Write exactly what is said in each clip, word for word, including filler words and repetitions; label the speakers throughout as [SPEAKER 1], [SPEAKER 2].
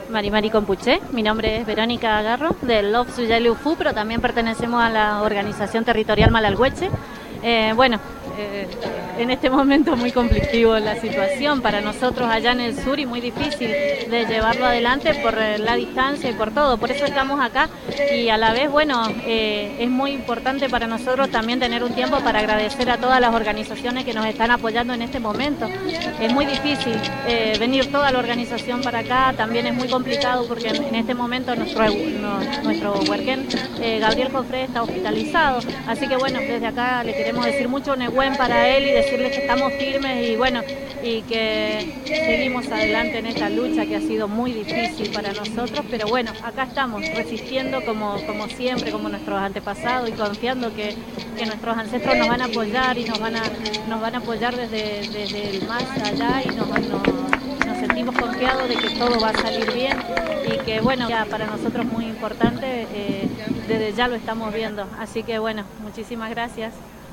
[SPEAKER 1] Marimari Compuché, mi nombre es Verónica Garro del Love Suyayufu, pero también pertenecemos a la organización territorial Malalhueche. Eh, bueno, eh, en este momento muy conflictivo la situación para nosotros allá en el sur y muy difícil de llevarlo adelante por la distancia y por todo, por eso estamos acá y a la vez, bueno, eh, es muy importante para nosotros también tener un tiempo para agradecer a todas las organizaciones que nos están apoyando en este momento. Es muy difícil eh, venir toda la organización para acá, también es muy complicado porque en, en este momento nuestro, no, nuestro huerquén, eh, Gabriel Jofré, está hospitalizado, así que bueno, desde acá le queremos decir mucho Nehuen para él y decirles que estamos firmes y bueno, y que seguimos adelante en esta lucha que ha sido muy difícil para nosotros, pero bueno, acá estamos resistiendo como, como siempre, como nuestros antepasados y confiando que, que nuestros ancestros nos van a apoyar y nos van a, nos van a apoyar desde, desde el más allá y nos, nos, nos sentimos confiados de que todo va a salir bien y que bueno, ya para nosotros muy importante, eh, desde ya lo estamos viendo, así que bueno, muchísimas gracias.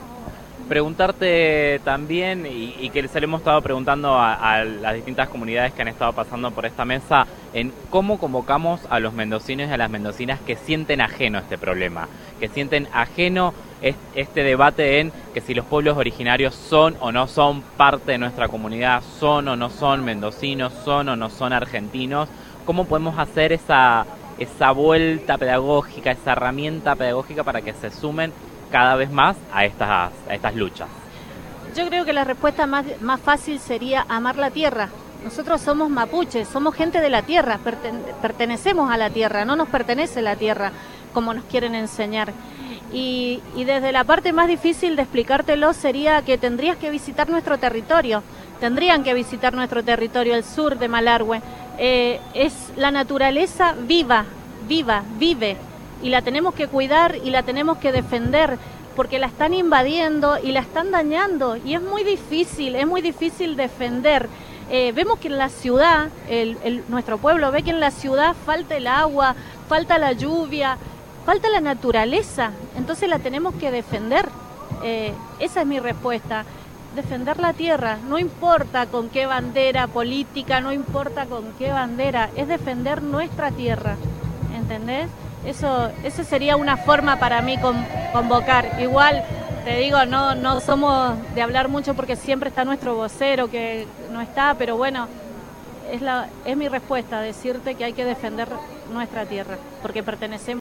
[SPEAKER 2] Preguntarte también, y, y que se le hemos estado preguntando a, a las distintas comunidades que han estado pasando por esta mesa, en cómo convocamos a los mendocinos y a las mendocinas que sienten ajeno este problema, que sienten ajeno este debate en que si los pueblos originarios son o no son parte de nuestra comunidad, son o no son mendocinos, son o no son argentinos, cómo podemos hacer esa, esa vuelta pedagógica, esa herramienta pedagógica para que se sumen cada vez más a estas, a estas luchas.
[SPEAKER 1] Yo creo que la respuesta más, más fácil sería amar la tierra. Nosotros somos mapuches, somos gente de la tierra, perten, pertenecemos a la tierra, no nos pertenece la tierra como nos quieren enseñar. Y, y desde la parte más difícil de explicártelo sería que tendrías que visitar nuestro territorio, tendrían que visitar nuestro territorio, el sur de Malargüe. Eh, es la naturaleza viva, viva, vive. Y la tenemos que cuidar y la tenemos que defender porque la están invadiendo y la están dañando y es muy difícil, es muy difícil defender. Eh, vemos que en la ciudad, el, el, nuestro pueblo ve que en la ciudad falta el agua, falta la lluvia, falta la naturaleza, entonces la tenemos que defender. Eh, esa es mi respuesta, defender la tierra, no importa con qué bandera política, no importa con qué bandera, es defender nuestra tierra, ¿entendés? Eso, eso sería una forma para mí con, convocar. Igual, te digo, no, no somos de hablar mucho porque siempre está nuestro vocero que no está, pero bueno, es, la, es mi respuesta, decirte que hay que defender nuestra tierra, porque pertenecemos